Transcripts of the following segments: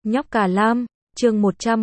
Nhóc Cả Lam, chương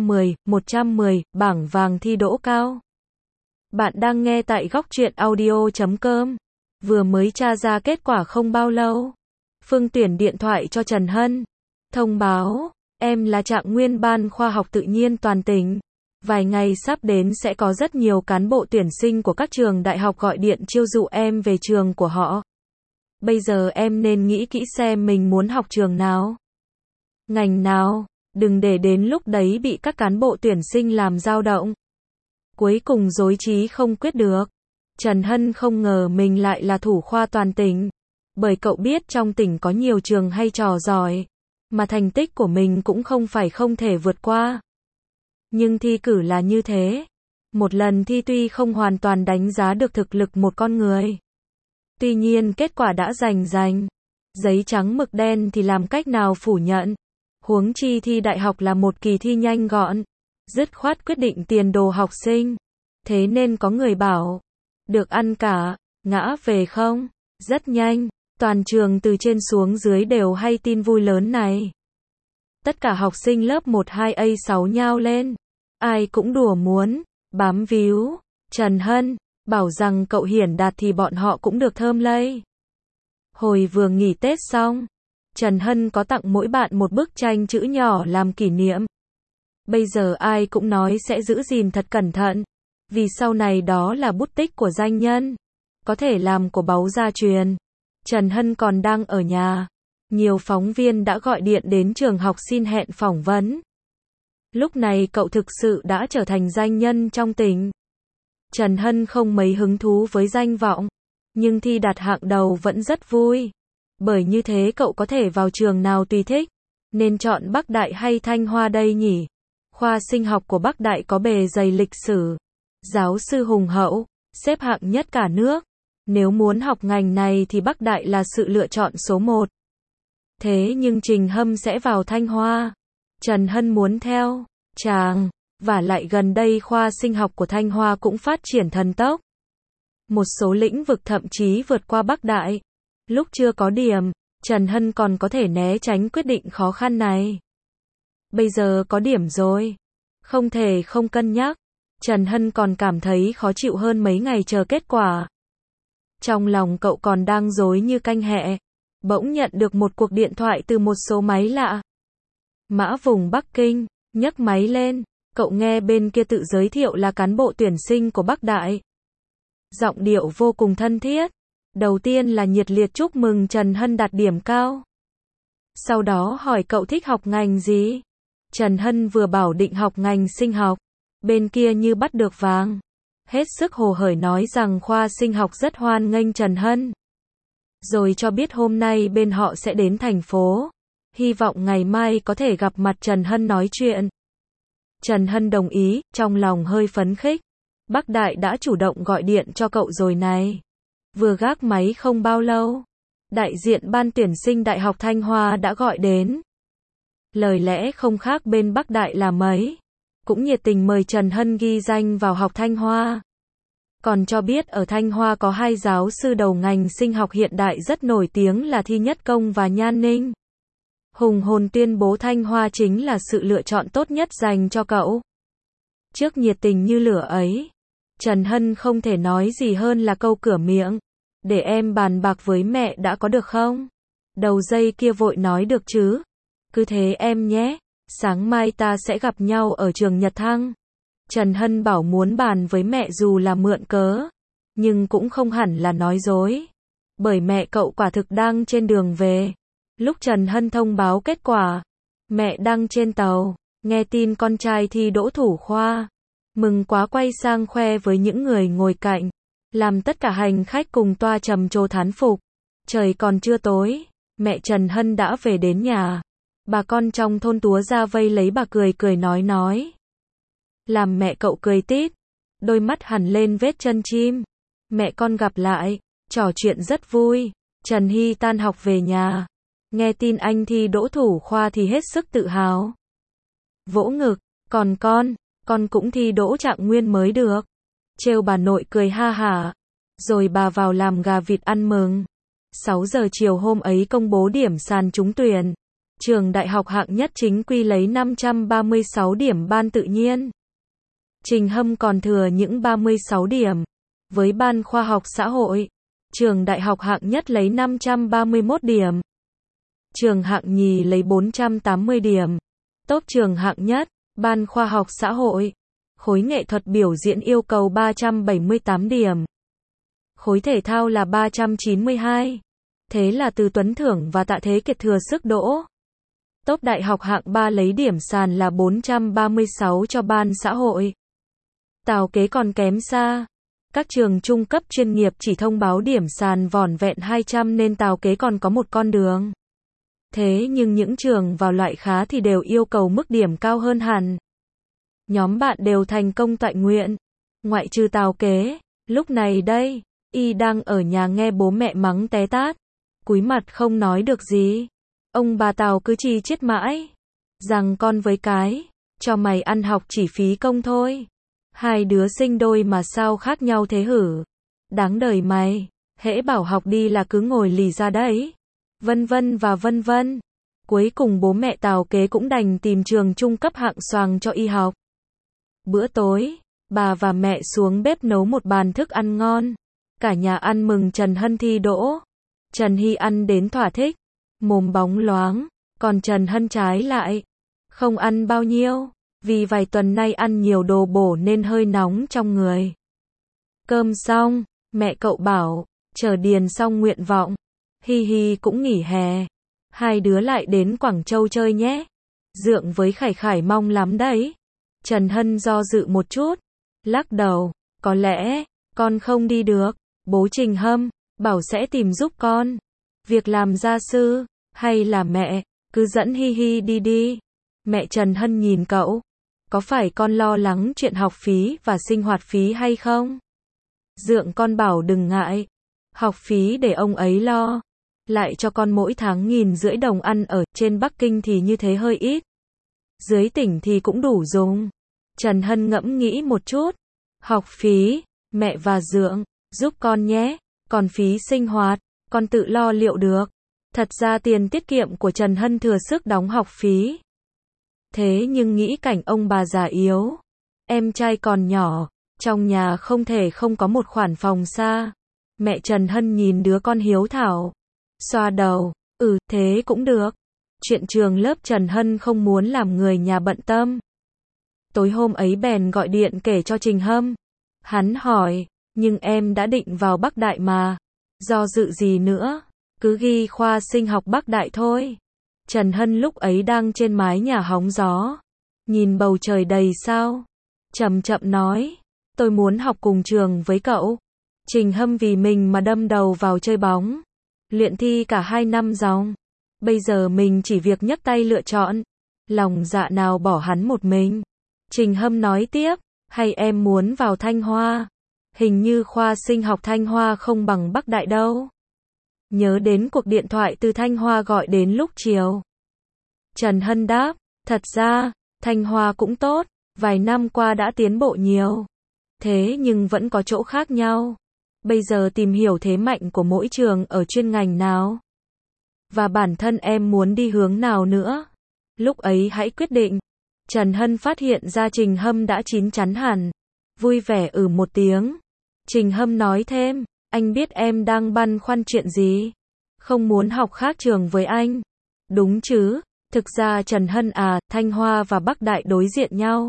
110, bảng vàng thi đỗ cao. Bạn đang nghe tại góc truyện audio.com. Vừa mới tra ra kết quả không bao lâu. Phương Tuyển điện thoại cho Trần Hân. Thông báo, em là trạng nguyên ban khoa học tự nhiên toàn tỉnh. Vài ngày sắp đến sẽ có rất nhiều cán bộ tuyển sinh của các trường đại học gọi điện chiêu dụ em về trường của họ. Bây giờ em nên nghĩ kỹ xem mình muốn học trường nào, ngành nào, đừng để đến lúc đấy bị các cán bộ tuyển sinh làm dao động. Cuối cùng rối trí không quyết được. Trần Hân không ngờ mình lại là thủ khoa toàn tỉnh. Bởi cậu biết trong tỉnh có nhiều trường hay trò giỏi, mà thành tích của mình cũng không phải không thể vượt qua. Nhưng thi cử là như thế. Một lần thi tuy không hoàn toàn đánh giá được thực lực một con người. Tuy nhiên kết quả đã rành. Giấy trắng mực đen thì làm cách nào phủ nhận. Huống chi thi đại học là một kỳ thi nhanh gọn, dứt khoát quyết định tiền đồ học sinh. Thế nên có người bảo, được ăn cả, ngã về không? Rất nhanh, toàn trường từ trên xuống dưới đều hay tin vui lớn này. Tất cả học sinh lớp 1-2A6 nhao lên. Ai cũng đùa muốn, bám víu. Trần Hân bảo rằng cậu hiển đạt thì bọn họ cũng được thơm lây. Hồi vừa nghỉ Tết xong, Trần Hân có tặng mỗi bạn một bức tranh chữ nhỏ làm kỷ niệm. Bây giờ ai cũng nói sẽ giữ gìn thật cẩn thận, vì sau này đó là bút tích của danh nhân, có thể làm của báu gia truyền. Trần Hân còn đang ở nhà. Nhiều phóng viên đã gọi điện đến trường học xin hẹn phỏng vấn. Lúc này cậu thực sự đã trở thành danh nhân trong tỉnh. Trần Hân không mấy hứng thú với danh vọng, nhưng thi đạt hạng đầu vẫn rất vui. Bởi như thế cậu có thể vào trường nào tùy thích. Nên chọn Bắc Đại hay Thanh Hoa đây nhỉ? Khoa sinh học của Bắc Đại có bề dày lịch sử, giáo sư hùng hậu, xếp hạng nhất cả nước. Nếu muốn học ngành này thì Bắc Đại là sự lựa chọn số 1. Thế nhưng Trình Hâm sẽ vào Thanh Hoa. Trần Hân muốn theo chàng. Và lại gần đây khoa sinh học của Thanh Hoa cũng phát triển thần tốc. Một số lĩnh vực thậm chí vượt qua Bắc Đại. Lúc chưa có điểm, Trần Hân còn có thể né tránh quyết định khó khăn này. Bây giờ có điểm rồi, không thể không cân nhắc. Trần Hân còn cảm thấy khó chịu hơn mấy ngày chờ kết quả. Trong lòng cậu còn đang rối như canh hẹ, bỗng nhận được một cuộc điện thoại từ một số máy lạ. Mã vùng Bắc Kinh, nhấc máy lên, cậu nghe bên kia tự giới thiệu là cán bộ tuyển sinh của Bắc Đại. Giọng điệu vô cùng thân thiết. Đầu tiên là nhiệt liệt chúc mừng Trần Hân đạt điểm cao. Sau đó hỏi cậu thích học ngành gì. Trần Hân vừa bảo định học ngành sinh học, bên kia như bắt được vàng. Hết sức hồ hởi nói rằng khoa sinh học rất hoan nghênh Trần Hân. Rồi cho biết hôm nay bên họ sẽ đến thành phố. Hy vọng ngày mai có thể gặp mặt Trần Hân nói chuyện. Trần Hân đồng ý, trong lòng hơi phấn khích. Bắc Đại đã chủ động gọi điện cho cậu rồi này. Vừa gác máy không bao lâu, đại diện ban tuyển sinh Đại học Thanh Hoa đã gọi đến. Lời lẽ không khác bên Bắc Đại là mấy. Cũng nhiệt tình mời Trần Hân ghi danh vào học Thanh Hoa. Còn cho biết ở Thanh Hoa có 2 giáo sư đầu ngành sinh học hiện đại rất nổi tiếng là Thi Nhất Công và Nhan Ninh. Hùng hồn tuyên bố Thanh Hoa chính là sự lựa chọn tốt nhất dành cho cậu. Trước nhiệt tình như lửa ấy, Trần Hân không thể nói gì hơn là câu cửa miệng. Để em bàn bạc với mẹ đã có được không? Đầu dây kia vội nói được chứ. Cứ thế em nhé. Sáng mai ta sẽ gặp nhau ở trường Nhật Thăng. Trần Hân bảo muốn bàn với mẹ dù là mượn cớ, nhưng cũng không hẳn là nói dối. Bởi mẹ cậu quả thực đang trên đường về. Lúc Trần Hân thông báo kết quả, mẹ đang trên tàu, nghe tin con trai thi đỗ thủ khoa. Mừng quá quay sang khoe với những người ngồi cạnh, làm tất cả hành khách cùng toa trầm trồ thán phục. Trời còn chưa tối, mẹ Trần Hân đã về đến nhà. Bà con trong thôn túa ra vây lấy bà cười nói. Làm mẹ cậu cười tít, đôi mắt hằn lên vết chân chim. Mẹ con gặp lại, trò chuyện rất vui. Trần Hy tan học về nhà, nghe tin anh thi đỗ thủ khoa thì hết sức tự hào. Vỗ ngực, còn con cũng thi đỗ trạng nguyên mới được. Trêu bà nội cười ha hả. Rồi bà vào làm gà vịt ăn mừng. 6 giờ chiều hôm ấy công bố điểm sàn trúng tuyển. Trường đại học hạng nhất chính quy lấy 536 điểm ban tự nhiên. Trình Hâm còn thừa những 36 điểm. Với ban khoa học xã hội, trường đại học hạng nhất lấy 531 điểm. Trường hạng nhì lấy 480 điểm. Top trường hạng nhất, ban khoa học xã hội. Khối nghệ thuật biểu diễn yêu cầu 378 điểm. Khối thể thao là 392. Thế là Từ Tuấn Thưởng và Tạ Thế Kiệt thừa sức đỗ. Top đại học hạng 3 lấy điểm sàn là 436 cho ban xã hội. Tào Kế còn kém xa. Các trường trung cấp chuyên nghiệp chỉ thông báo điểm sàn vỏn vẹn 200 nên Tào Kế còn có một con đường. Thế nhưng những trường vào loại khá thì đều yêu cầu mức điểm cao hơn hẳn. Nhóm bạn đều thành công toại nguyện. Ngoại trừ Tào Kế. Lúc này đây, y đang ở nhà nghe bố mẹ mắng té tát. Cúi mặt không nói được gì. Ông bà Tào cứ chi chiết mãi. Rằng con với cái. Cho mày ăn học chỉ phí công thôi. Hai đứa sinh đôi mà sao khác nhau thế hử? Đáng đời mày. Hễ bảo học đi là cứ ngồi lì ra đấy. Vân vân và vân vân. Cuối cùng bố mẹ Tào Kế cũng đành tìm trường trung cấp hạng xoàng cho y học. Bữa tối, bà và mẹ xuống bếp nấu một bàn thức ăn ngon. Cả nhà ăn mừng Trần Hân thi đỗ. Trần Hy ăn đến thỏa thích. Mồm bóng loáng. Còn Trần Hân trái lại. Không ăn bao nhiêu. Vì vài tuần nay ăn nhiều đồ bổ nên hơi nóng trong người. Cơm xong, mẹ cậu bảo, chờ điền xong nguyện vọng. Hi Hi cũng nghỉ hè. Hai đứa lại đến Quảng Châu chơi nhé. Dượng với Khải Khải mong lắm đấy. Trần Hân do dự một chút. Lắc đầu, có lẽ, con không đi được. Bố Trình Hâm, bảo sẽ tìm giúp con. Việc làm gia sư, hay là mẹ, cứ dẫn Hi Hi đi đi. Mẹ Trần Hân nhìn cậu. Có phải con lo lắng chuyện học phí và sinh hoạt phí hay không? Dượng con bảo đừng ngại. Học phí để ông ấy lo. Lại cho con mỗi tháng 1.500 đồng ăn ở, trên Bắc Kinh thì như thế hơi ít. Dưới tỉnh thì cũng đủ dùng. Trần Hân ngẫm nghĩ một chút. Học phí, mẹ và Dượng, giúp con nhé. Còn phí sinh hoạt, con tự lo liệu được. Thật ra tiền tiết kiệm của Trần Hân thừa sức đóng học phí. Thế nhưng nghĩ cảnh ông bà già yếu. Em trai còn nhỏ. Trong nhà không thể không có một khoản phòng xa. Mẹ Trần Hân nhìn đứa con hiếu thảo. Xoa đầu. Thế cũng được. Chuyện trường lớp Trần Hân không muốn làm người nhà bận tâm. Tối hôm ấy bèn gọi điện kể cho Trình Hâm. Hắn hỏi, nhưng em đã định vào Bắc Đại mà. Do dự gì nữa? Cứ ghi khoa sinh học Bắc Đại thôi. Trần Hân lúc ấy đang trên mái nhà hóng gió. Nhìn bầu trời đầy sao. Chậm chậm nói, tôi muốn học cùng trường với cậu. Trình Hâm vì mình mà đâm đầu vào chơi bóng. Luyện thi cả 2 năm dòng. Bây giờ mình chỉ việc nhấc tay lựa chọn. Lòng dạ nào bỏ hắn một mình. Trình Hâm nói tiếp, hay em muốn vào Thanh Hoa? Hình như khoa sinh học Thanh Hoa không bằng Bắc Đại đâu. Nhớ đến cuộc điện thoại từ Thanh Hoa gọi đến lúc chiều. Trần Hân đáp, thật ra, Thanh Hoa cũng tốt, vài năm qua đã tiến bộ nhiều. Thế nhưng vẫn có chỗ khác nhau. Bây giờ tìm hiểu thế mạnh của mỗi trường ở chuyên ngành nào. Và bản thân em muốn đi hướng nào nữa. Lúc ấy hãy quyết định. Trần Hân phát hiện ra Trình Hâm đã chín chắn hẳn. Vui vẻ một tiếng. Trình Hâm nói thêm, anh biết em đang băn khoăn chuyện gì? Không muốn học khác trường với anh. Đúng chứ, thực ra Trần Hân Thanh Hoa và Bắc Đại đối diện nhau.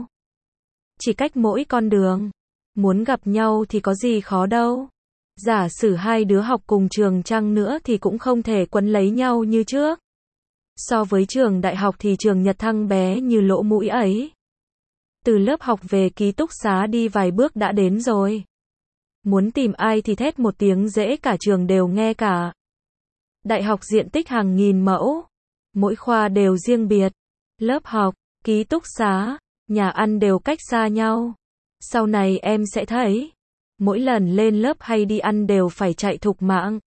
Chỉ cách mỗi con đường. Muốn gặp nhau thì có gì khó đâu. Giả sử hai đứa học cùng trường chăng nữa thì cũng không thể quấn lấy nhau như trước. So với trường đại học thì trường Nhật Thăng bé như lỗ mũi ấy. Từ lớp học về ký túc xá đi vài bước đã đến rồi. Muốn tìm ai thì thét một tiếng dễ cả trường đều nghe cả. Đại học diện tích hàng nghìn mẫu. Mỗi khoa đều riêng biệt. Lớp học, ký túc xá, nhà ăn đều cách xa nhau. Sau này em sẽ thấy. Mỗi lần lên lớp hay đi ăn đều phải chạy thục mạng.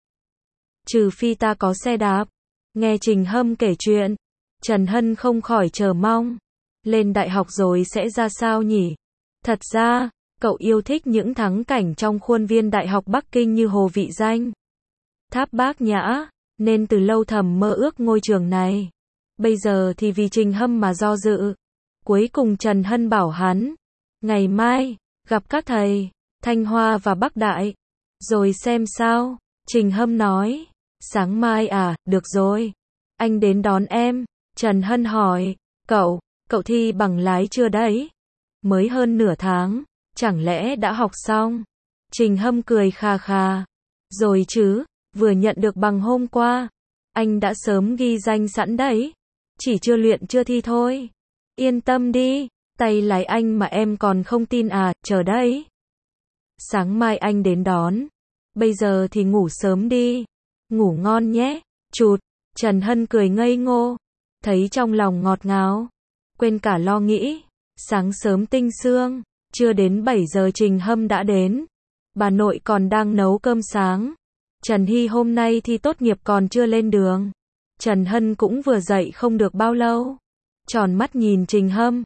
Trừ phi ta có xe đạp. Nghe Trình Hâm kể chuyện. Trần Hân không khỏi chờ mong. Lên đại học rồi sẽ ra sao nhỉ? Thật ra, cậu yêu thích những thắng cảnh trong khuôn viên Đại học Bắc Kinh như Hồ Vị Danh, Tháp Bác Nhã, nên từ lâu thầm mơ ước ngôi trường này. Bây giờ thì vì Trình Hâm mà do dự. Cuối cùng Trần Hân bảo hắn, ngày mai, gặp các thầy, Thanh Hoa và Bắc Đại, rồi xem sao. Trình Hâm nói, sáng mai à, được rồi. Anh đến đón em. Trần Hân hỏi, cậu thi bằng lái chưa đấy? Mới hơn nửa tháng, chẳng lẽ đã học xong? Trình Hâm cười khà khà, rồi chứ, vừa nhận được bằng hôm qua. Anh đã sớm ghi danh sẵn đấy. Chỉ chưa luyện chưa thi thôi. Yên tâm đi, tay lái anh mà em còn không tin à, chờ đấy. Sáng mai anh đến đón. Bây giờ thì ngủ sớm đi. Ngủ ngon nhé. Chụt. Trần Hân cười ngây ngô. Thấy trong lòng ngọt ngào. Quên cả lo nghĩ. Sáng sớm tinh sương. Chưa đến 7 giờ Trình Hâm đã đến. Bà nội còn đang nấu cơm sáng. Trần Hy hôm nay thi tốt nghiệp còn chưa lên đường. Trần Hân cũng vừa dậy không được bao lâu. Tròn mắt nhìn Trình Hâm.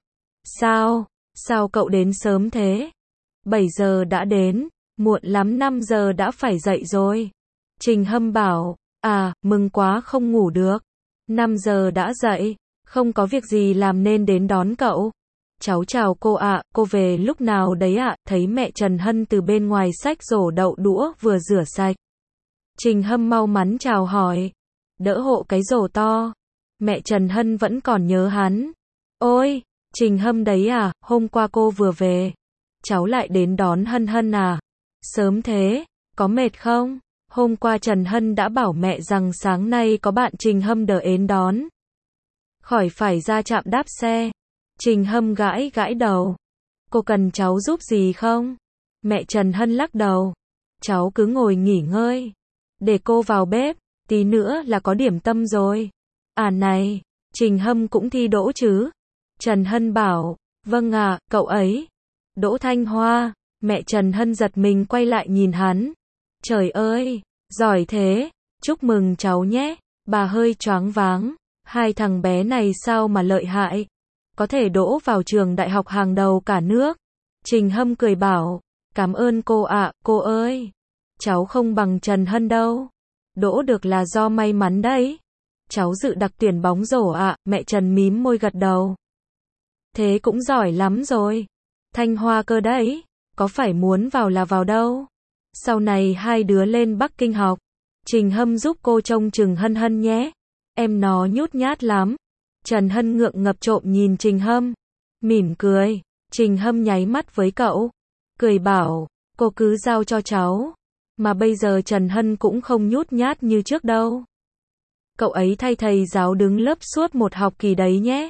Sao cậu đến sớm thế? 7 giờ đã đến, muộn lắm 5 giờ đã phải dậy rồi. Trình Hâm bảo, mừng quá không ngủ được. 5 giờ đã dậy, không có việc gì làm nên đến đón cậu. Cháu chào cô ạ, cô về lúc nào đấy ạ? Thấy mẹ Trần Hân từ bên ngoài xách rổ đậu đũa vừa rửa sạch. Trình Hâm mau mắn chào hỏi, đỡ hộ cái rổ to. Mẹ Trần Hân vẫn còn nhớ hắn. Ôi, Trình Hâm đấy à, hôm qua cô vừa về. Cháu lại đến đón Hân Hân à? Sớm thế, có mệt không? Hôm qua Trần Hân đã bảo mẹ rằng sáng nay có bạn Trình Hâm đỡ đến đón. Khỏi phải ra trạm đáp xe. Trình Hâm gãi đầu. Cô cần cháu giúp gì không? Mẹ Trần Hân lắc đầu. Cháu cứ ngồi nghỉ ngơi. Để cô vào bếp, tí nữa là có điểm tâm rồi. À này, Trình Hâm cũng thi đỗ chứ? Trần Hân bảo, vâng ạ, cậu ấy. Đỗ Thanh Hoa. Mẹ Trần Hân giật mình quay lại nhìn hắn. Trời ơi, giỏi thế, chúc mừng cháu nhé. Bà hơi choáng váng. Hai thằng bé này sao mà lợi hại. Có thể đỗ vào trường đại học hàng đầu cả nước. Trình Hâm cười bảo, cảm ơn cô ạ, cô ơi. Cháu không bằng Trần Hân đâu. Đỗ được là do may mắn đấy. Cháu dự đặc tuyển bóng rổ ạ, mẹ Trần mím môi gật đầu. Thế cũng giỏi lắm rồi. Thanh Hoa cơ đấy, có phải muốn vào là vào đâu. Sau này hai đứa lên Bắc Kinh học. Trình Hâm giúp cô trông chừng Hân Hân nhé. Em nó nhút nhát lắm. Trần Hân ngượng ngập trộm nhìn Trình Hâm. Mỉm cười. Trình Hâm nháy mắt với cậu. Cười bảo, cô cứ giao cho cháu. Mà bây giờ Trần Hân cũng không nhút nhát như trước đâu. Cậu ấy thay thầy giáo đứng lớp suốt một học kỳ đấy nhé.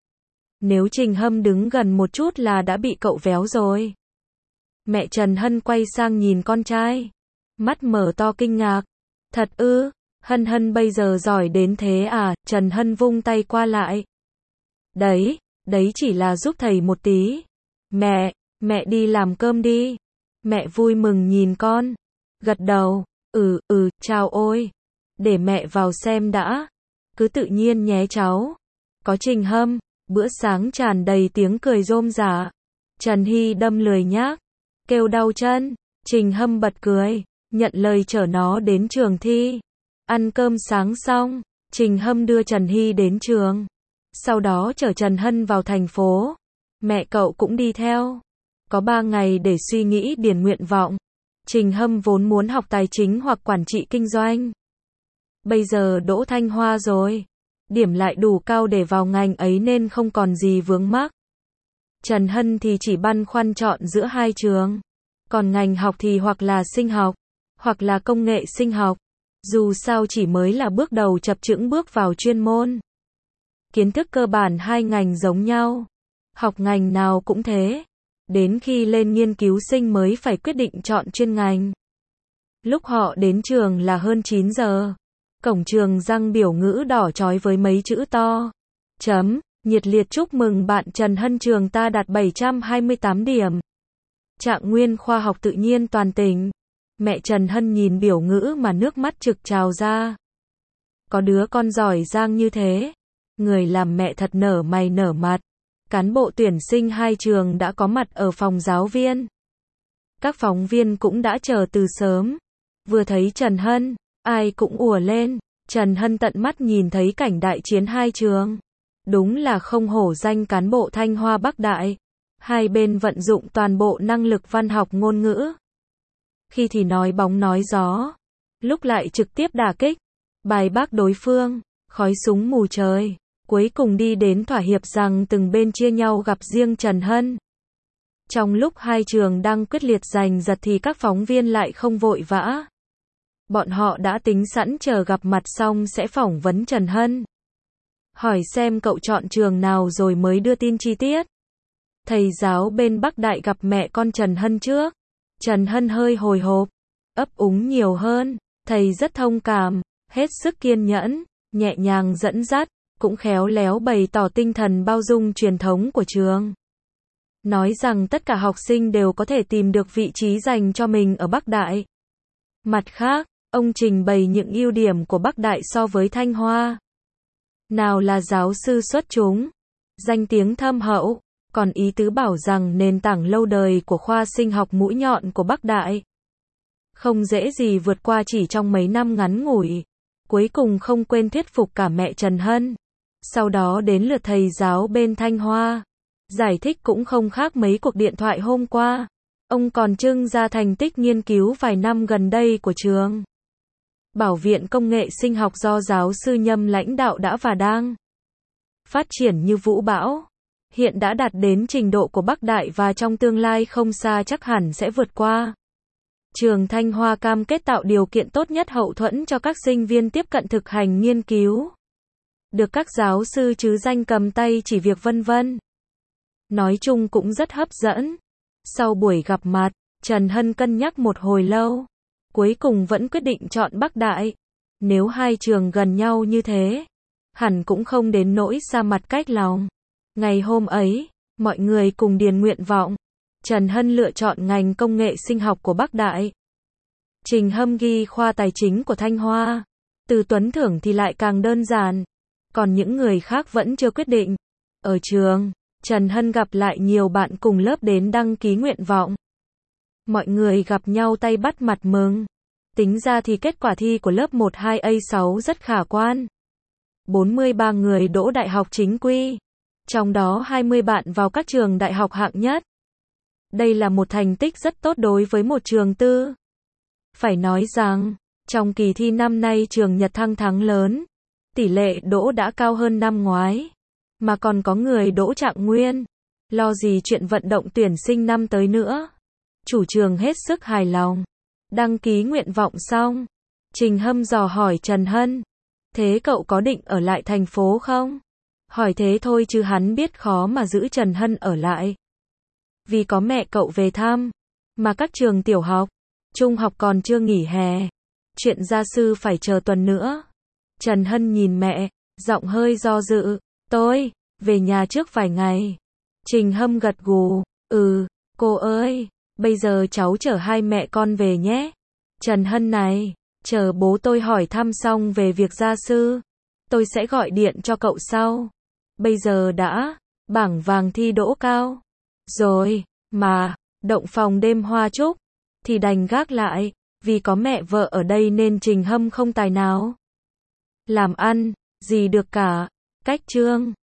Nếu Trình Hâm đứng gần một chút là đã bị cậu véo rồi. Mẹ Trần Hân quay sang nhìn con trai. Mắt mở to kinh ngạc. Thật ư, Hân Hân bây giờ giỏi đến thế à? Trần Hân vung tay qua lại. Đấy chỉ là giúp thầy một tí. Mẹ đi làm cơm đi. Mẹ vui mừng nhìn con. Gật đầu, chào ôi. Để mẹ vào xem đã. Cứ tự nhiên nhé cháu. Có Trình Hâm, bữa sáng tràn đầy tiếng cười rôm rả. Trần Hy đâm lười nhác, kêu đau chân. Trình Hâm bật cười, nhận lời chở nó đến trường thi. Ăn cơm sáng xong, Trình Hâm đưa Trần Hy đến trường. Sau đó chở Trần Hân vào thành phố. Mẹ cậu cũng đi theo. Có 3 ngày để suy nghĩ điền nguyện vọng. Trình Hâm vốn muốn học tài chính hoặc quản trị kinh doanh. Bây giờ đỗ Thanh Hoa rồi. Điểm lại đủ cao để vào ngành ấy nên không còn gì vướng mắc. Trần Hân thì chỉ băn khoăn chọn giữa hai trường. Còn ngành học thì hoặc là sinh học, hoặc là công nghệ sinh học. Dù sao chỉ mới là bước đầu chập chững bước vào chuyên môn. Kiến thức cơ bản hai ngành giống nhau. Học ngành nào cũng thế. Đến khi lên nghiên cứu sinh mới phải quyết định chọn chuyên ngành. Lúc họ đến trường là hơn 9 giờ. Cổng trường răng biểu ngữ đỏ chói với mấy chữ to. Nhiệt liệt chúc mừng bạn Trần Hân, trường ta đạt 728 điểm. Trạng nguyên khoa học tự nhiên toàn tỉnh. Mẹ Trần Hân nhìn biểu ngữ mà nước mắt trực trào ra. Có đứa con giỏi giang như thế. Người làm mẹ thật nở mày nở mặt. Cán bộ tuyển sinh hai trường đã có mặt ở phòng giáo viên. Các phóng viên cũng đã chờ từ sớm. Vừa thấy Trần Hân, ai cũng ùa lên. Trần Hân tận mắt nhìn thấy cảnh đại chiến hai trường. Đúng là không hổ danh cán bộ Thanh Hoa Bắc Đại. Hai bên vận dụng toàn bộ năng lực văn học ngôn ngữ. Khi thì nói bóng nói gió, lúc lại trực tiếp đả kích, bài bác đối phương, khói súng mù trời, cuối cùng đi đến thỏa hiệp rằng từng bên chia nhau gặp riêng Trần Hân. Trong lúc hai trường đang quyết liệt giành giật thì các phóng viên lại không vội vã. Bọn họ đã tính sẵn chờ gặp mặt xong sẽ phỏng vấn Trần Hân. Hỏi xem cậu chọn trường nào rồi mới đưa tin chi tiết. Thầy giáo bên Bắc Đại gặp mẹ con Trần Hân trước. Trần Hân hơi hồi hộp, ấp úng nhiều hơn. Thầy rất thông cảm, hết sức kiên nhẫn, nhẹ nhàng dẫn dắt, cũng khéo léo bày tỏ tinh thần bao dung truyền thống của trường. Nói rằng tất cả học sinh đều có thể tìm được vị trí dành cho mình ở Bắc Đại. Mặt khác, ông trình bày những ưu điểm của Bắc Đại so với Thanh Hoa. Nào là giáo sư xuất chúng, danh tiếng thâm hậu, còn ý tứ bảo rằng nền tảng lâu đời của khoa sinh học mũi nhọn của Bắc Đại. Không dễ gì vượt qua chỉ trong mấy năm ngắn ngủi. Cuối cùng không quên thuyết phục cả mẹ Trần Hân. Sau đó đến lượt thầy giáo bên Thanh Hoa. Giải thích cũng không khác mấy cuộc điện thoại hôm qua. Ông còn trưng ra thành tích nghiên cứu vài năm gần đây của trường. Bảo viện công nghệ sinh học do giáo sư Nhâm lãnh đạo đã và đang phát triển như vũ bão. Hiện đã đạt đến trình độ của Bắc Đại và trong tương lai không xa chắc hẳn sẽ vượt qua. Trường Thanh Hoa cam kết tạo điều kiện tốt nhất hậu thuẫn cho các sinh viên tiếp cận thực hành nghiên cứu. Được các giáo sư chứ danh cầm tay chỉ việc vân vân. Nói chung cũng rất hấp dẫn. Sau buổi gặp mặt, Trần Hân cân nhắc một hồi lâu. Cuối cùng vẫn quyết định chọn Bắc Đại. Nếu hai trường gần nhau như thế, hẳn cũng không đến nỗi xa mặt cách lòng. Ngày hôm ấy, mọi người cùng điền nguyện vọng. Trần Hân lựa chọn ngành công nghệ sinh học của Bắc Đại. Trình Hâm ghi khoa tài chính của Thanh Hoa. Từ Tuấn Thưởng thì lại càng đơn giản. Còn những người khác vẫn chưa quyết định. Ở trường, Trần Hân gặp lại nhiều bạn cùng lớp đến đăng ký nguyện vọng. Mọi người gặp nhau tay bắt mặt mừng. Tính ra thì kết quả thi của lớp 12A6 rất khả quan. 43 người đỗ đại học chính quy. Trong đó 20 bạn vào các trường đại học hạng nhất. Đây là một thành tích rất tốt đối với một trường tư. Phải nói rằng, trong kỳ thi năm nay trường Nhật thăng thắng lớn. Tỷ lệ đỗ đã cao hơn năm ngoái. Mà còn có người đỗ trạng nguyên. Lo gì chuyện vận động tuyển sinh năm tới nữa. Chủ trường hết sức hài lòng. Đăng ký nguyện vọng xong. Trình Hâm dò hỏi Trần Hân. Thế cậu có định ở lại thành phố không? Hỏi thế thôi chứ hắn biết khó mà giữ Trần Hân ở lại. Vì có mẹ cậu về thăm. Mà các trường tiểu học, trung học còn chưa nghỉ hè. Chuyện gia sư phải chờ tuần nữa. Trần Hân nhìn mẹ, giọng hơi do dự. Tôi, về nhà trước vài ngày. Trình Hâm gật gù. Cô ơi, bây giờ cháu chở hai mẹ con về nhé. Trần Hân này, chờ bố tôi hỏi thăm xong về việc gia sư. Tôi sẽ gọi điện cho cậu sau. Bây giờ đã, bảng vàng thi đỗ cao. Rồi, mà, động phòng đêm hoa trúc. Thì đành gác lại, vì có mẹ vợ ở đây nên Trình Hâm không tài nào làm ăn, gì được cả. Cách chương